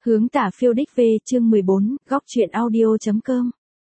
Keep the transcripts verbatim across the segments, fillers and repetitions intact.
Hướng tả phiêu đích về chương mười bốn, góc truyện audio.com.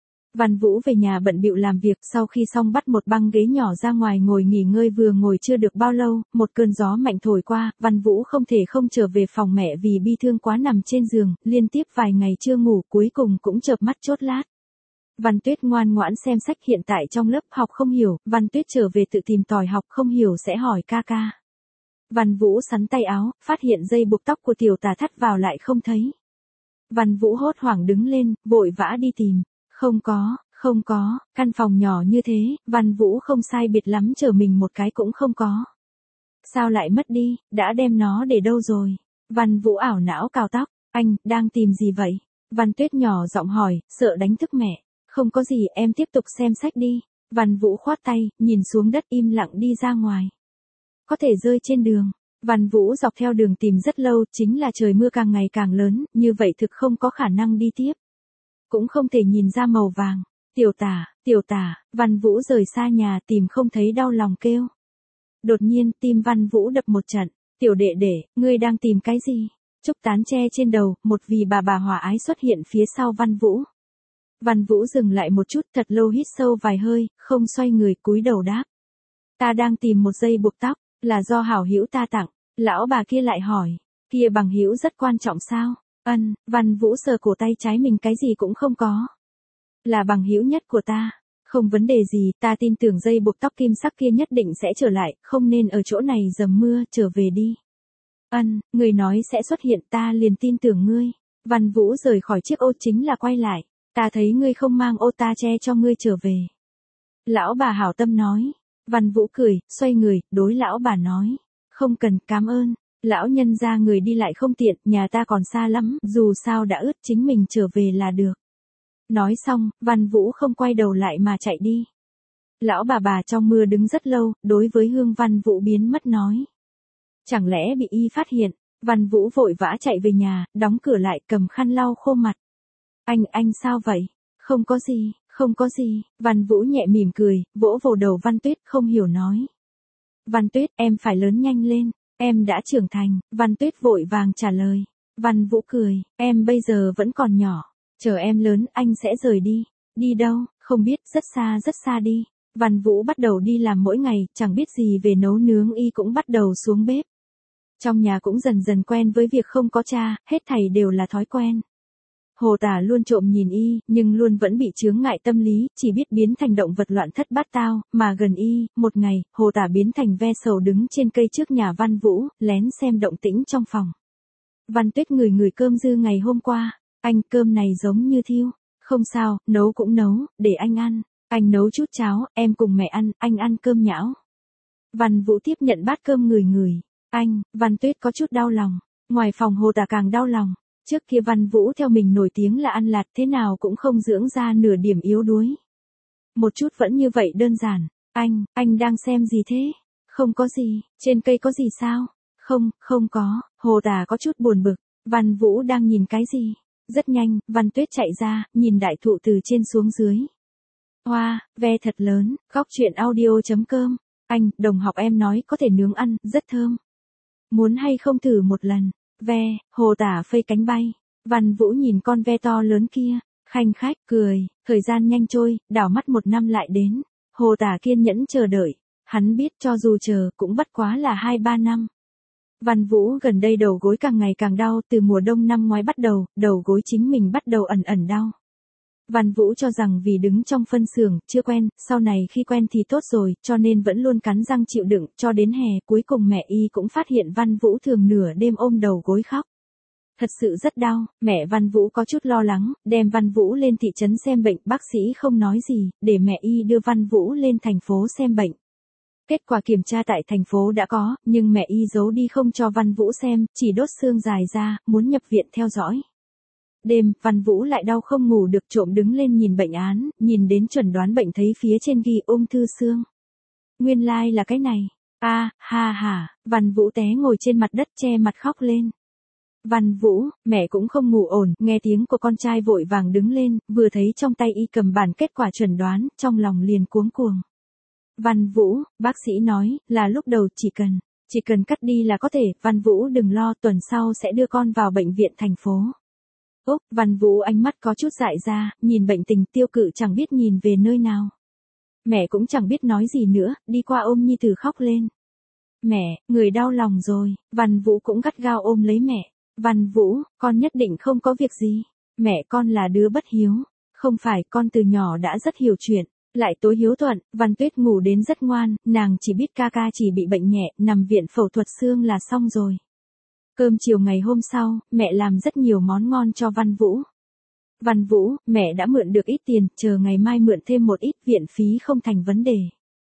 Văn Vũ về nhà bận bịu làm việc, sau khi xong bắt một băng ghế nhỏ ra ngoài ngồi nghỉ ngơi, vừa ngồi chưa được bao lâu, một cơn gió mạnh thổi qua, Văn Vũ không thể không trở về phòng mẹ vì bi thương quá, nằm trên giường, liên tiếp vài ngày chưa ngủ, cuối cùng cũng chợp mắt chốt lát. Văn Tuyết ngoan ngoãn xem sách, hiện tại trong lớp học không hiểu, Văn Tuyết trở về tự tìm tòi học, không hiểu sẽ hỏi ca ca. Văn Vũ sắn tay áo, phát hiện dây buộc tóc của tiểu tà thắt vào lại không thấy. Văn Vũ hốt hoảng đứng lên, vội vã đi tìm. Không có, không có, căn phòng nhỏ như thế, Văn Vũ không sai biệt lắm chở mình một cái cũng không có. Sao lại mất đi, đã đem nó để đâu rồi? Văn Vũ ảo não cào tóc, anh, đang tìm gì vậy? Văn Tuyết nhỏ giọng hỏi, sợ đánh thức mẹ. Không có gì, em tiếp tục xem sách đi. Văn Vũ khoát tay, nhìn xuống đất im lặng đi ra ngoài. Có thể rơi trên đường. Văn Vũ dọc theo đường tìm rất lâu, chính là trời mưa càng ngày càng lớn, như vậy thực không có khả năng đi tiếp. Cũng không thể nhìn ra màu vàng. Tiểu tả, tiểu tả, Văn Vũ rời xa nhà tìm không thấy đau lòng kêu. Đột nhiên tim Văn Vũ đập một trận. Tiểu đệ đệ, ngươi đang tìm cái gì? Trúc tán che trên đầu, một vì bà bà hòa ái xuất hiện phía sau Văn Vũ. Văn Vũ dừng lại một chút, thật lâu hít sâu vài hơi, không xoay người, cúi đầu đáp. Ta đang tìm một dây buộc tóc, là do hảo hữu ta tặng. Lão bà kia lại hỏi, kia bằng hữu rất quan trọng sao? Ân, Văn Vũ sờ cổ tay trái mình, cái gì cũng không có. Là bằng hữu nhất của ta. Không vấn đề gì, ta tin tưởng dây buộc tóc kim sắc kia nhất định sẽ trở lại, không nên ở chỗ này dầm mưa, trở về đi. Ân, người nói sẽ xuất hiện, ta liền tin tưởng ngươi. Văn Vũ rời khỏi chiếc ô chính là quay lại. Ta thấy ngươi không mang ô, ta che cho ngươi trở về. Lão bà hảo tâm nói. Văn Vũ cười, xoay người, đối lão bà nói. Không cần, cảm ơn. Lão nhân ra người đi lại không tiện, nhà ta còn xa lắm, dù sao đã ướt, chính mình trở về là được. Nói xong, Văn Vũ không quay đầu lại mà chạy đi. Lão bà bà trong mưa đứng rất lâu, đối với Hương Văn Vũ biến mất nói. Chẳng lẽ bị y phát hiện? Văn Vũ vội vã chạy về nhà, đóng cửa lại, cầm khăn lau khô mặt. Anh, anh sao vậy? Không có gì, không có gì. Văn Vũ nhẹ mỉm cười, vỗ vào đầu Văn Tuyết, không hiểu nói. Văn Tuyết, em phải lớn nhanh lên, em đã trưởng thành. Văn Tuyết vội vàng trả lời. Văn Vũ cười, em bây giờ vẫn còn nhỏ, chờ em lớn anh sẽ rời đi. Đi đâu, không biết, rất xa rất xa đi. Văn Vũ bắt đầu đi làm mỗi ngày, chẳng biết gì về nấu nướng, y cũng bắt đầu xuống bếp. Trong nhà cũng dần dần quen với việc không có cha, hết thảy đều là thói quen. Hồ Tả luôn trộm nhìn y, nhưng luôn vẫn bị chướng ngại tâm lý, chỉ biết biến thành động vật loạn thất bát tao, mà gần y, một ngày, Hồ Tả biến thành ve sầu đứng trên cây trước nhà Văn Vũ, lén xem động tĩnh trong phòng. Văn Tuyết ngửi ngửi cơm dư ngày hôm qua, anh, cơm này giống như thiêu. Không sao, nấu cũng nấu, để anh ăn. Anh nấu chút cháo, em cùng mẹ ăn, anh ăn cơm nhão. Văn Vũ tiếp nhận bát cơm ngửi ngửi. Anh, Văn Tuyết có chút đau lòng. Ngoài phòng Hồ Tả càng đau lòng. Trước kia Văn Vũ theo mình nổi tiếng là ăn lạt, thế nào cũng không dưỡng ra nửa điểm yếu đuối. Một chút vẫn như vậy đơn giản. Anh, anh đang xem gì thế? Không có gì, trên cây có gì sao? Không, không có. Hồ Tả có chút buồn bực. Văn Vũ đang nhìn cái gì? Rất nhanh, Văn Tuyết chạy ra, nhìn đại thụ từ trên xuống dưới. Hoa, wow, ve thật lớn, góc truyện audio.com. Anh, đồng học em nói có thể nướng ăn, rất thơm. Muốn hay không thử một lần? Ve, Hồ Tả phây cánh bay. Văn Vũ nhìn con ve to lớn kia, khanh khách, cười, thời gian nhanh trôi, đảo mắt một năm lại đến. Hồ Tả kiên nhẫn chờ đợi, hắn biết cho dù chờ cũng bất quá là hai ba năm. Văn Vũ gần đây đầu gối càng ngày càng đau, từ mùa đông năm ngoái bắt đầu, đầu gối chính mình bắt đầu ẩn ẩn đau. Văn Vũ cho rằng vì đứng trong phân xưởng, chưa quen, sau này khi quen thì tốt rồi, cho nên vẫn luôn cắn răng chịu đựng, cho đến hè, cuối cùng mẹ y cũng phát hiện Văn Vũ thường nửa đêm ôm đầu gối khóc. Thật sự rất đau, mẹ Văn Vũ có chút lo lắng, đem Văn Vũ lên thị trấn xem bệnh, bác sĩ không nói gì, để mẹ y đưa Văn Vũ lên thành phố xem bệnh. Kết quả kiểm tra tại thành phố đã có, nhưng mẹ y giấu đi không cho Văn Vũ xem, chỉ đốt xương dài ra, muốn nhập viện theo dõi. Đêm, Văn Vũ lại đau không ngủ được, trộm đứng lên nhìn bệnh án, nhìn đến chuẩn đoán bệnh thấy phía trên ghi ung thư xương. Nguyên lai like là cái này. A, à, ha ha, Văn Vũ té ngồi trên mặt đất che mặt khóc lên. Văn Vũ, mẹ cũng không ngủ ổn, nghe tiếng của con trai vội vàng đứng lên, vừa thấy trong tay y cầm bản kết quả chuẩn đoán, trong lòng liền cuống cuồng. Văn Vũ, bác sĩ nói, là lúc đầu chỉ cần Chỉ cần cắt đi là có thể, Văn Vũ đừng lo, tuần sau sẽ đưa con vào bệnh viện thành phố. Úc, Văn Vũ ánh mắt có chút dại ra, nhìn bệnh tình Tiêu Cự chẳng biết nhìn về nơi nào. Mẹ cũng chẳng biết nói gì nữa, đi qua ôm nhi tử khóc lên. Mẹ, người đau lòng rồi, Văn Vũ cũng gắt gao ôm lấy mẹ. Văn Vũ, con nhất định không có việc gì. Mẹ con là đứa bất hiếu. Không phải, con từ nhỏ đã rất hiểu chuyện, lại tối hiếu thuận. Văn Tuyết ngủ đến rất ngoan, nàng chỉ biết ca ca chỉ bị bệnh nhẹ, nằm viện phẫu thuật xương là xong rồi. Cơm chiều ngày hôm sau, mẹ làm rất nhiều món ngon cho Văn Vũ. Văn Vũ, mẹ đã mượn được ít tiền, chờ ngày mai mượn thêm một ít, viện phí không thành vấn đề.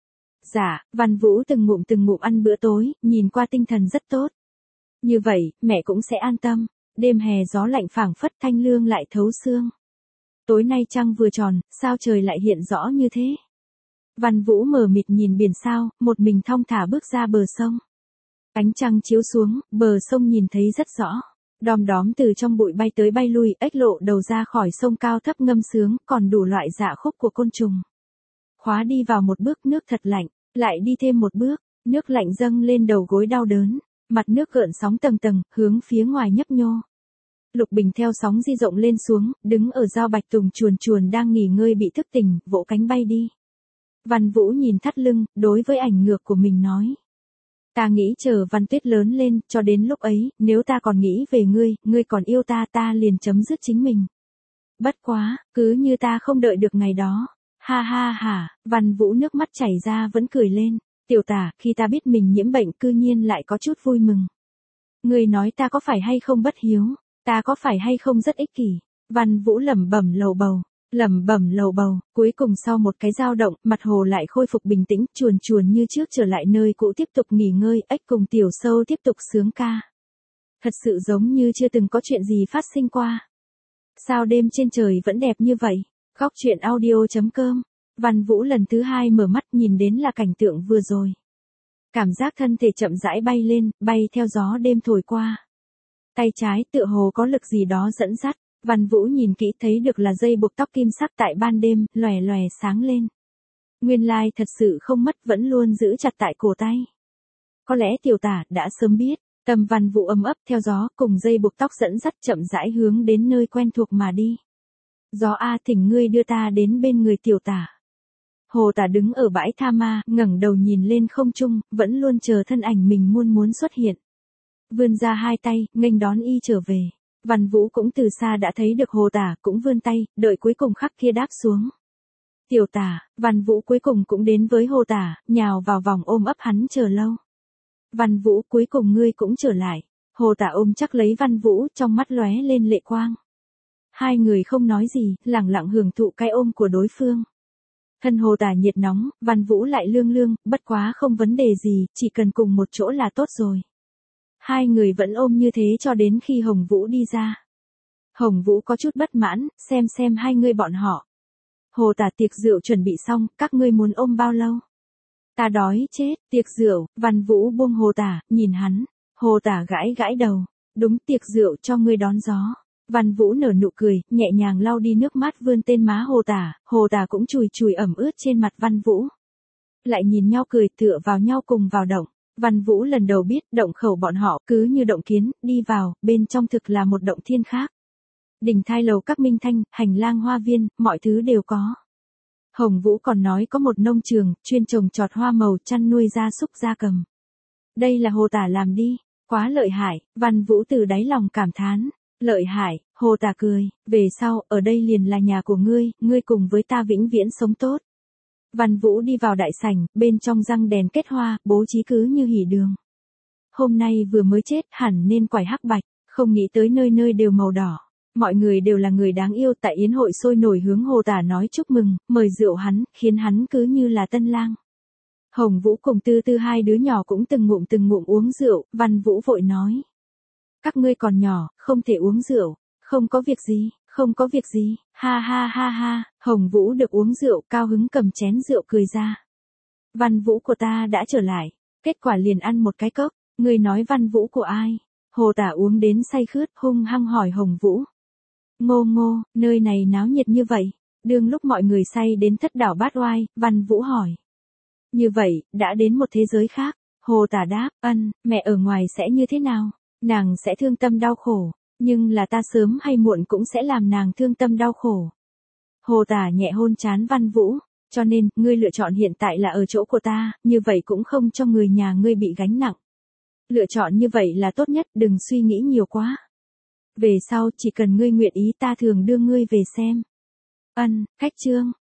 Dạ, Văn Vũ từng ngụm từng ngụm ăn bữa tối, nhìn qua tinh thần rất tốt. Như vậy, mẹ cũng sẽ an tâm. Đêm hè gió lạnh phảng phất, thanh lương lại thấu xương. Tối nay trăng vừa tròn, sao trời lại hiện rõ như thế? Văn Vũ mờ mịt nhìn biển sao, một mình thong thả bước ra bờ sông. Ánh trăng chiếu xuống, bờ sông nhìn thấy rất rõ. Đom đóm từ trong bụi bay tới bay lui, ếch lộ đầu ra khỏi sông cao thấp ngâm sướng, còn đủ loại dạ khúc của côn trùng. Khóa đi vào một bước, nước thật lạnh, lại đi thêm một bước, nước lạnh dâng lên đầu gối đau đớn, mặt nước gợn sóng tầng tầng, hướng phía ngoài nhấp nhô. Lục Bình theo sóng di rộng lên xuống, đứng ở giao bạch tùng chuồn chuồn đang nghỉ ngơi bị thức tỉnh, vỗ cánh bay đi. Văn Vũ nhìn thắt lưng, đối với ảnh ngược của mình nói. Ta nghĩ chờ Văn Tuyết lớn lên, cho đến lúc ấy, nếu ta còn nghĩ về ngươi, ngươi còn yêu ta, ta liền chấm dứt chính mình. Bất quá, cứ như ta không đợi được ngày đó. Ha ha ha, Văn Vũ nước mắt chảy ra vẫn cười lên. Tiểu Tả, khi ta biết mình nhiễm bệnh cư nhiên lại có chút vui mừng. Ngươi nói ta có phải hay không bất hiếu, ta có phải hay không rất ích kỷ. Văn Vũ lẩm bẩm lầu bầu, lẩm bẩm lầu bầu, cuối cùng sau một cái dao động, mặt hồ lại khôi phục bình tĩnh, chuồn chuồn như trước trở lại nơi cũ tiếp tục nghỉ ngơi, ếch cùng tiểu sâu tiếp tục sướng ca. Thật sự giống như chưa từng có chuyện gì phát sinh qua. Sao đêm trên trời vẫn đẹp như vậy? Góc truyện audio chấm com. Văn Vũ lần thứ hai mở mắt nhìn đến là cảnh tượng vừa rồi. Cảm giác thân thể chậm rãi bay lên, bay theo gió đêm thổi qua. Tay trái tựa hồ có lực gì đó dẫn dắt. Văn Vũ nhìn kỹ thấy được là dây buộc tóc kim sắc tại ban đêm, lòe lòe sáng lên. Nguyên lai thật sự không mất, vẫn luôn giữ chặt tại cổ tay. Có lẽ Tiểu Tả đã sớm biết, tâm Văn Vũ ấm ấp theo gió, cùng dây buộc tóc dẫn dắt chậm rãi hướng đến nơi quen thuộc mà đi. Gió a, thỉnh ngươi đưa ta đến bên người Tiểu Tả. Hồ Tả đứng ở bãi tha ma, ngẩng đầu nhìn lên không trung, vẫn luôn chờ thân ảnh mình muôn muốn xuất hiện. Vươn ra hai tay, nghênh đón y trở về. Văn Vũ cũng từ xa đã thấy được Hồ Tả, cũng vươn tay, đợi cuối cùng khắc kia đáp xuống. Tiểu Tả, Văn Vũ cuối cùng cũng đến với Hồ Tả, nhào vào vòng ôm ấp hắn chờ lâu. Văn Vũ, cuối cùng ngươi cũng trở lại. Hồ Tả ôm chắc lấy Văn Vũ, trong mắt lóe lên lệ quang. Hai người không nói gì, lặng lặng hưởng thụ cái ôm của đối phương. Thân Hồ Tả nhiệt nóng, Văn Vũ lại lương lương, bất quá không vấn đề gì, chỉ cần cùng một chỗ là tốt rồi. Hai người vẫn ôm như thế cho đến khi Hồng Vũ đi ra. Hồng Vũ có chút bất mãn, xem xem hai người bọn họ. Hồ Tả, tiệc rượu chuẩn bị xong, các ngươi muốn ôm bao lâu? Ta đói chết, tiệc rượu. Văn Vũ buông Hồ Tả, nhìn hắn. Hồ Tả gãi gãi đầu. Đúng, tiệc rượu cho ngươi đón gió. Văn Vũ nở nụ cười, nhẹ nhàng lau đi nước mắt vươn tên má Hồ Tả. Hồ Tả cũng chùi chùi ẩm ướt trên mặt Văn Vũ. Lại nhìn nhau cười, tựa vào nhau cùng vào động. Văn Vũ lần đầu biết động khẩu bọn họ cứ như động kiến, đi vào, bên trong thực là một động thiên khác. Đình thai lầu các minh thanh, hành lang hoa viên, mọi thứ đều có. Hồng Vũ còn nói có một nông trường, chuyên trồng trọt hoa màu, chăn nuôi gia súc gia cầm. Đây là Hồ Tả làm đi, quá lợi hại. Văn Vũ từ đáy lòng cảm thán. Lợi hại. Hồ Tả cười, về sau, ở đây liền là nhà của ngươi, ngươi cùng với ta vĩnh viễn sống tốt. Văn Vũ đi vào đại sảnh, bên trong răng đèn kết hoa, bố trí cứ như hỉ đường. Hôm nay vừa mới chết, hẳn nên quải hắc bạch, không nghĩ tới nơi nơi đều màu đỏ. Mọi người đều là người đáng yêu, tại yến hội sôi nổi hướng Hồ Tả nói chúc mừng, mời rượu hắn, khiến hắn cứ như là tân lang. Hồng Vũ cùng Tư Tư hai đứa nhỏ cũng từng ngụm từng ngụm uống rượu, Văn Vũ vội nói. Các ngươi còn nhỏ, không thể uống rượu, không có việc gì. Không có việc gì, ha ha ha ha. Hồng Vũ được uống rượu, cao hứng cầm chén rượu cười ra. Văn Vũ của ta đã trở lại, kết quả liền ăn một cái cốc, ngươi nói Văn Vũ của ai? Hồ Tả uống đến say khướt, hung hăng hỏi Hồng Vũ. Ngô ngô, nơi này náo nhiệt như vậy, đương lúc mọi người say đến thất đảo bát oai, Văn Vũ hỏi. Như vậy, đã đến một thế giới khác, Hồ Tả đáp, ân, mẹ ở ngoài sẽ như thế nào? Nàng sẽ thương tâm đau khổ, nhưng là ta sớm hay muộn cũng sẽ làm nàng thương tâm đau khổ. Hồ Tả nhẹ hôn trán Văn Vũ, cho nên, ngươi lựa chọn hiện tại là ở chỗ của ta, như vậy cũng không cho người nhà ngươi bị gánh nặng. Lựa chọn như vậy là tốt nhất, đừng suy nghĩ nhiều quá. Về sau, chỉ cần ngươi nguyện ý ta thường đưa ngươi về xem. Ân, cách chương.